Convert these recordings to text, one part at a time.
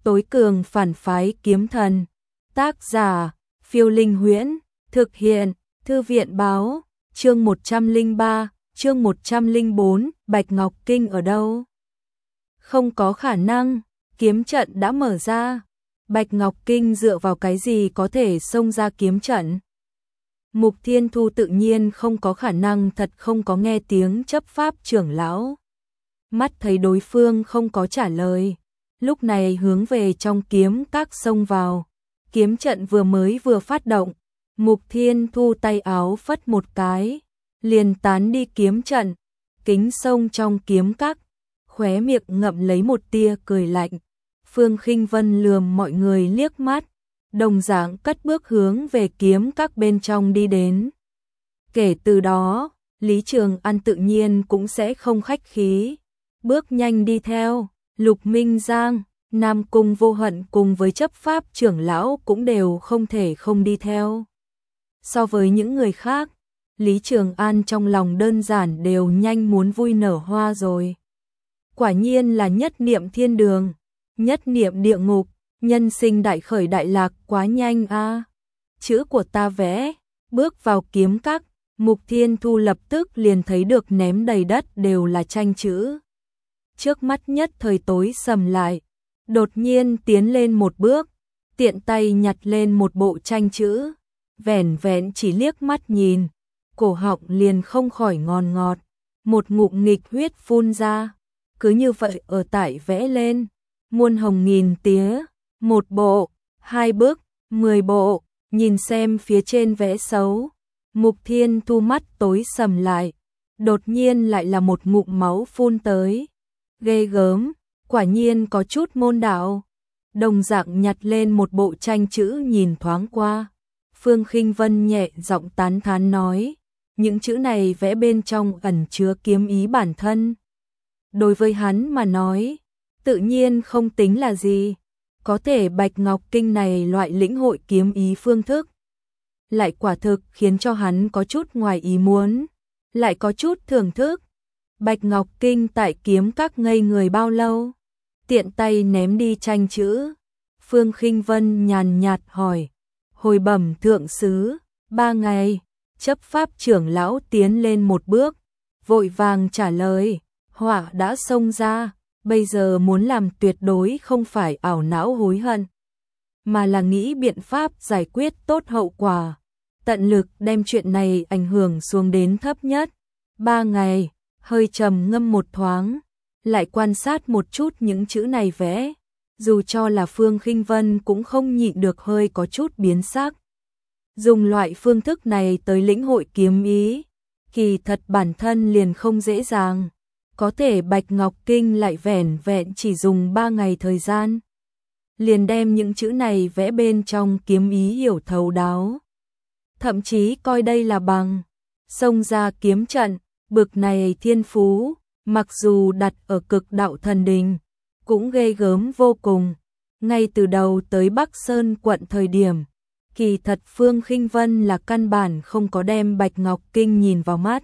Tối cường phản phái kiếm thần. Tác giả, Phiêu Linh Huyễn. Thực hiện, Thư viện Báo. Chương 103, chương 104, Bạch Ngọc Kinh ở đâu? Không có khả năng, kiếm trận đã mở ra. Bạch Ngọc Kinh dựa vào cái gì có thể xông ra kiếm trận? Mục Thiên Thu tự nhiên không có khả năng thật không có nghe tiếng chấp pháp trưởng lão. Mắt thấy đối phương không có trả lời, lúc này hướng về trong kiếm các xông vào. Kiếm trận vừa phát động, Mục Thiên Thu tay áo phất một cái, liền tán đi kiếm trận, kính xông trong kiếm các, khóe miệng ngậm lấy một tia cười lạnh. Phương Khinh Vân lườm mọi người liếc mắt, đồng dạng cất bước hướng về kiếm các bên trong đi đến. Kể từ đó, Lý Trường An tự nhiên cũng sẽ không khách khí, bước nhanh đi theo. Lục Minh Giang, Nam Cung Vô Hận cùng với chấp pháp trưởng lão cũng đều không thể không đi theo. So với những người khác, Lý Trường An trong lòng đơn giản đều nhanh muốn vui nở hoa rồi. Quả nhiên là nhất niệm thiên đường, nhất niệm địa ngục, nhân sinh đại khởi đại lạc quá nhanh a. Chữ của ta vẽ, bước vào kiếm các, Mục Thiên Thu lập tức liền thấy được ném đầy đất đều là tranh chữ. Trước mắt nhất thời tối sầm lại, đột nhiên tiến lên một bước, tiện tay nhặt lên một bộ tranh chữ, vẻn vẹn chỉ liếc mắt nhìn, cổ họng liền không khỏi ngon ngọt, một ngụm nghịch huyết phun ra, cứ như vậy ở tại vẽ lên, muôn hồng nghìn tía, một bộ, hai bức, 10 bộ, nhìn xem phía trên vẽ xấu, Mục Thiên Thu mắt tối sầm lại, đột nhiên lại là một ngụm máu phun tới. Ghê gớm, quả nhiên có chút môn đạo. Đồng dạng nhặt lên một bộ tranh chữ nhìn thoáng qua. Phương Khinh Vân nhẹ giọng tán thán nói, những chữ này vẽ bên trong ẩn chứa kiếm ý bản thân. Đối với hắn mà nói, tự nhiên không tính là gì. Có thể Bạch Ngọc Kinh này loại lĩnh hội kiếm ý phương thức, lại quả thực khiến cho hắn có chút ngoài ý muốn, lại có chút thưởng thức. Bạch Ngọc Kinh tại kiếm các ngây người bao lâu? Tiện tay ném đi tranh chữ. Phương Khinh Vân nhàn nhạt hỏi. Hồi bẩm thượng sứ, 3 ngày. Chấp pháp trưởng lão tiến lên một bước, vội vàng trả lời. Họa đã xông ra, bây giờ muốn làm tuyệt đối không phải ảo não hối hận, mà là nghĩ biện pháp giải quyết tốt hậu quả. Tận lực đem chuyện này ảnh hưởng xuống đến thấp nhất. 3 ngày. Hơi trầm ngâm một thoáng, lại quan sát một chút những chữ này vẽ, dù cho là Phương Khinh Vân cũng không nhịn được hơi có chút biến sắc. Dùng loại phương thức này tới lĩnh hội kiếm ý, kỳ thật bản thân liền không dễ dàng, có thể Bạch Ngọc Kinh lại vẻn vẹn chỉ dùng 3 ngày thời gian, liền đem những chữ này vẽ bên trong kiếm ý hiểu thấu đáo. Thậm chí coi đây là bằng xông ra kiếm trận. Bực này thiên phú, mặc dù đặt ở cực đạo thần đình, cũng ghê gớm vô cùng. Ngay từ đầu tới Bắc Sơn quận thời điểm, kỳ thật Phương Khinh Vân là căn bản không có đem Bạch Ngọc Kinh nhìn vào mắt.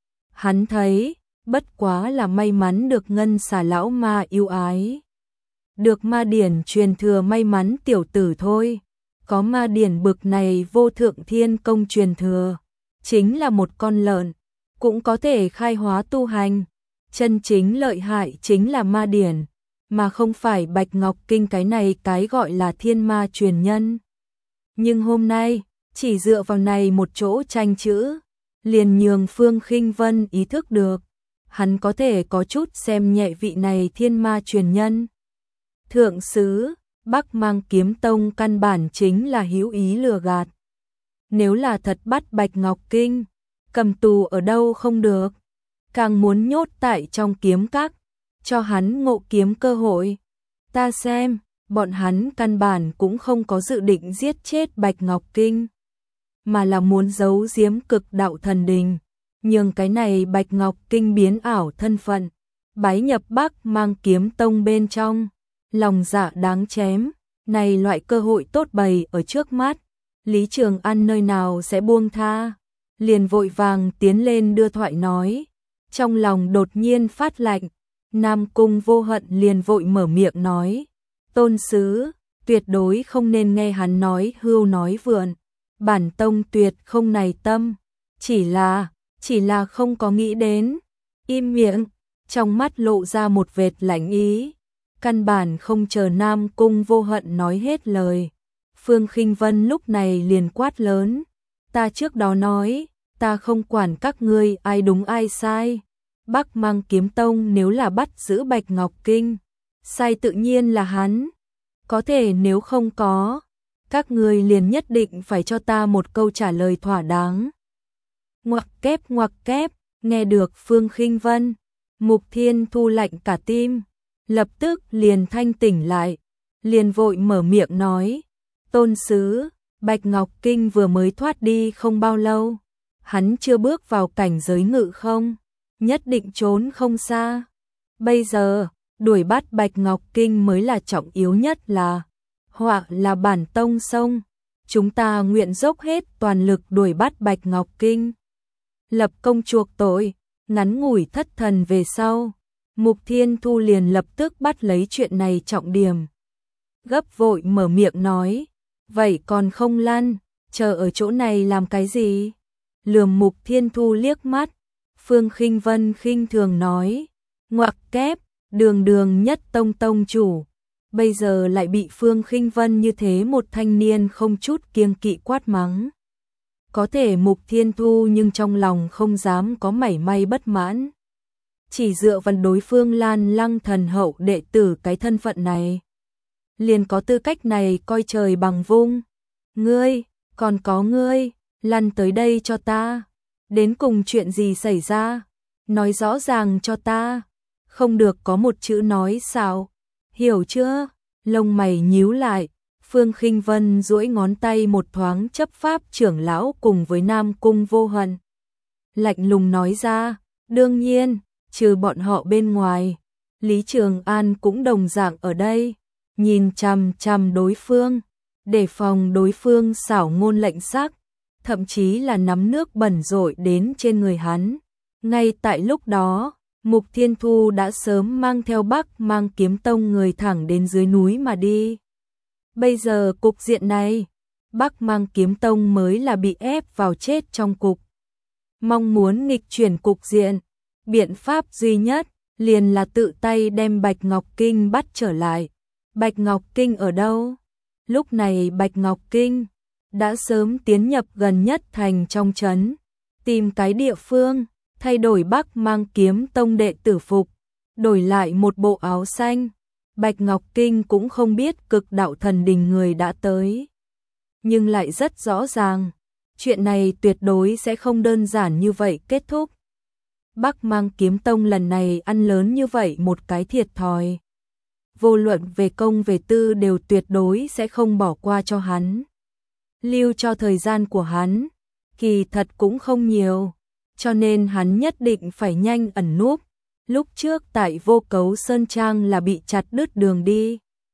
Hắn thấy, bất quá là may mắn được Ngân Xà lão ma yêu ái. Được ma điển truyền thừa may mắn tiểu tử thôi. Có ma điển bực này vô thượng thiên công truyền thừa, chính là một con lợn cũng có thể khai hóa tu hành. Chân chính lợi hại chính là ma điển, mà không phải Bạch Ngọc Kinh cái này cái gọi là thiên ma truyền nhân. Nhưng hôm nay, chỉ dựa vào này một chỗ tranh chữ, liền nhường Phương Khinh Vân ý thức được, hắn có thể có chút xem nhẹ vị này thiên ma truyền nhân. Thượng sứ, Bắc Mang Kiếm Tông căn bản chính là hữu ý lừa gạt. Nếu là thật bắt Bạch Ngọc Kinh, cầm tù ở đâu không được, càng muốn nhốt tại trong kiếm các, cho hắn ngộ kiếm cơ hội. Ta xem, bọn hắn căn bản cũng không có dự định giết chết Bạch Ngọc Kinh, mà là muốn giấu giếm cực đạo thần đình, nhường cái này Bạch Ngọc Kinh biến ảo thân phận, bái nhập Bắc Mang Kiếm Tông bên trong. Lòng dạ đáng chém, này loại cơ hội tốt bày ở trước mắt, Lý Trường An nơi nào sẽ buông tha. Liền vội vàng tiến lên đưa thoại nói, trong lòng đột nhiên phát lạnh. Nam Cung Vô Hận liền vội mở miệng nói, Tôn sứ, tuyệt đối không nên nghe hắn nói hưu nói vượn. Bản tông tuyệt không này tâm, chỉ là không có nghĩ đến. Im miệng, trong mắt lộ ra một vệt lạnh ý, căn bản không chờ Nam Cung Vô Hận nói hết lời. Phương Khinh Vân lúc này liền quát lớn, ta trước đó nói, ta không quản các ngươi ai đúng ai sai. Bắc Mang Kiếm Tông nếu là bắt giữ Bạch Ngọc Kinh, sai tự nhiên là hắn. Có thể nếu không có, các ngươi liền nhất định phải cho ta một câu trả lời thỏa đáng. Ngoặc kép, nghe được Phương Khinh Vân, Mục Thiên Thu lạnh cả tim, lập tức liền thanh tỉnh lại, liền vội mở miệng nói, tôn sứ, Bạch Ngọc Kinh vừa mới thoát đi không bao lâu, hắn chưa bước vào cảnh giới ngự không, nhất định trốn không xa. Bây giờ, đuổi bắt Bạch Ngọc Kinh mới là trọng yếu nhất hoặc là bản tông sông, chúng ta nguyện dốc hết toàn lực đuổi bắt Bạch Ngọc Kinh. Lập công chuộc tội, ngắn ngủi thất thần về sau, Mục Thiên Thu liền lập tức bắt lấy chuyện này trọng điểm. Gấp vội mở miệng nói, vậy còn không lăn, chờ ở chỗ này làm cái gì? Lườm Mục Thiên Thu liếc mắt, Phương Khinh Vân khinh thường nói, ngoặc kép, đường nhất tông tông chủ. Bây giờ lại bị Phương Khinh Vân như thế một thanh niên không chút kiêng kỵ quát mắng. Có thể Mục Thiên Thu nhưng trong lòng không dám có mảy may bất mãn. Chỉ dựa vào đối phương Lan Lăng thần hậu đệ tử cái thân phận này, liền có tư cách này coi trời bằng vung. Ngươi, còn có ngươi, lăn tới đây cho ta. Đến cùng chuyện gì xảy ra? Nói rõ ràng cho ta. Không được có một chữ nói xạo. Hiểu chưa? Lông mày nhíu lại, Phương Khinh Vân duỗi ngón tay một thoáng chấp pháp trưởng lão cùng với Nam Cung Vô Hận. Lạnh lùng nói ra, đương nhiên, trừ bọn họ bên ngoài, Lý Trường An cũng đồng dạng ở đây, nhìn chằm chằm đối phương, đề phòng đối phương xảo ngôn lệnh sắc, thậm chí là nắm nước bẩn rội đến trên người hắn. Ngay tại lúc đó, Mục Thiên Thu đã sớm mang theo Bắc Mang Kiếm Tông người thẳng đến dưới núi mà đi. Bây giờ cục diện này, Bắc Mang Kiếm Tông mới là bị ép vào chết trong cục. Mong muốn nghịch chuyển cục diện, biện pháp duy nhất liền là tự tay đem Bạch Ngọc Kinh bắt trở lại. Bạch Ngọc Kinh ở đâu? Lúc này Bạch Ngọc Kinh đã sớm tiến nhập gần nhất thành trong trấn, tìm cái địa phương, thay đổi Bắc Mang Kiếm Tông đệ tử phục, đổi lại một bộ áo xanh. Bạch Ngọc Kinh cũng không biết Cực Đạo Thần Đình người đã tới, nhưng lại rất rõ ràng, chuyện này tuyệt đối sẽ không đơn giản như vậy kết thúc. Bắc Mang Kiếm Tông lần này ăn lớn như vậy một cái thiệt thòi, vô luận về công về tư đều tuyệt đối sẽ không bỏ qua cho hắn. Lưu cho thời gian của hắn, kỳ thật cũng không nhiều, cho nên hắn nhất định phải nhanh ẩn núp. Lúc trước tại Vô Cấu Sơn Trang là bị chặt đứt đường đi,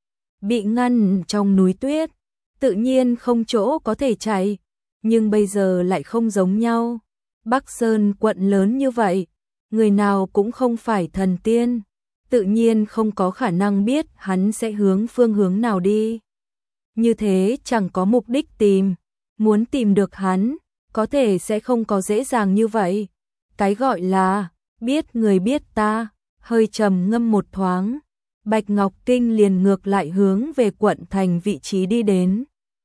bị ngăn trong núi tuyết, tự nhiên không chỗ có thể chạy, nhưng bây giờ lại không giống nhau. Bắc Sơn quận lớn như vậy, người nào cũng không phải thần tiên, tự nhiên không có khả năng biết hắn sẽ hướng phương hướng nào đi. Như thế chẳng có mục đích tìm, muốn tìm được hắn, có thể sẽ không có dễ dàng như vậy. Cái gọi là biết người biết ta, hơi trầm ngâm một thoáng, Bạch Ngọc Kinh liền ngược lại hướng về quận thành vị trí đi đến.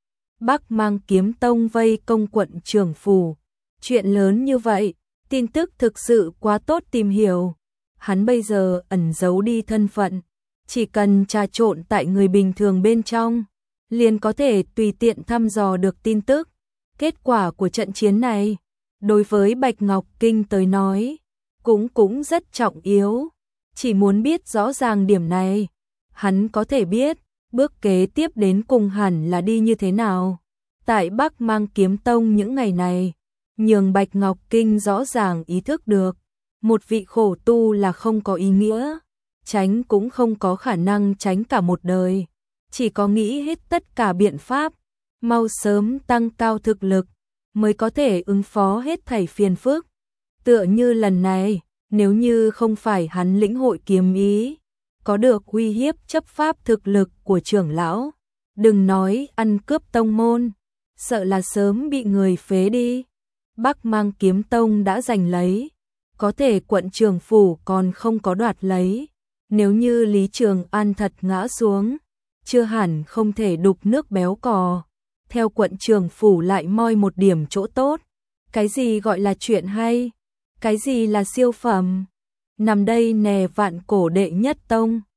Bắc Mang Kiếm Tông vây công quận trưởng phủ, chuyện lớn như vậy, tin tức thực sự quá tốt tìm hiểu. Hắn bây giờ ẩn giấu đi thân phận, chỉ cần trà trộn tại người bình thường bên trong, liền có thể tùy tiện thăm dò được tin tức. Kết quả của trận chiến này, đối với Bạch Ngọc Kinh tới nói, cũng rất trọng yếu. Chỉ muốn biết rõ ràng điểm này, hắn có thể biết, bước kế tiếp đến cùng hẳn là đi như thế nào. Tại Bắc Mang Kiếm Tông những ngày này, nhường Bạch Ngọc Kinh rõ ràng ý thức được, một vị khổ tu là không có ý nghĩa, tránh cũng không có khả năng tránh cả một đời, chỉ có nghĩ hết tất cả biện pháp, mau sớm tăng cao thực lực, mới có thể ứng phó hết thảy phiền phức. Tựa như lần này, nếu như không phải hắn lĩnh hội kiếm ý, có được uy hiếp chấp pháp thực lực của trưởng lão. Đừng nói ăn cướp tông môn, sợ là sớm bị người phế đi. Bắc Mang Kiếm Tông đã giành lấy, có thể quận Trường Phủ còn không có đoạt lấy. Nếu như Lý Trường An thật ngã xuống, chưa hẳn không thể đục nước béo cò. Theo quận Trường Phủ lại moi một điểm chỗ tốt. Cái gì gọi là chuyện hay? Cái gì là siêu phẩm? Nằm đây nè Vạn Cổ đệ nhất tông.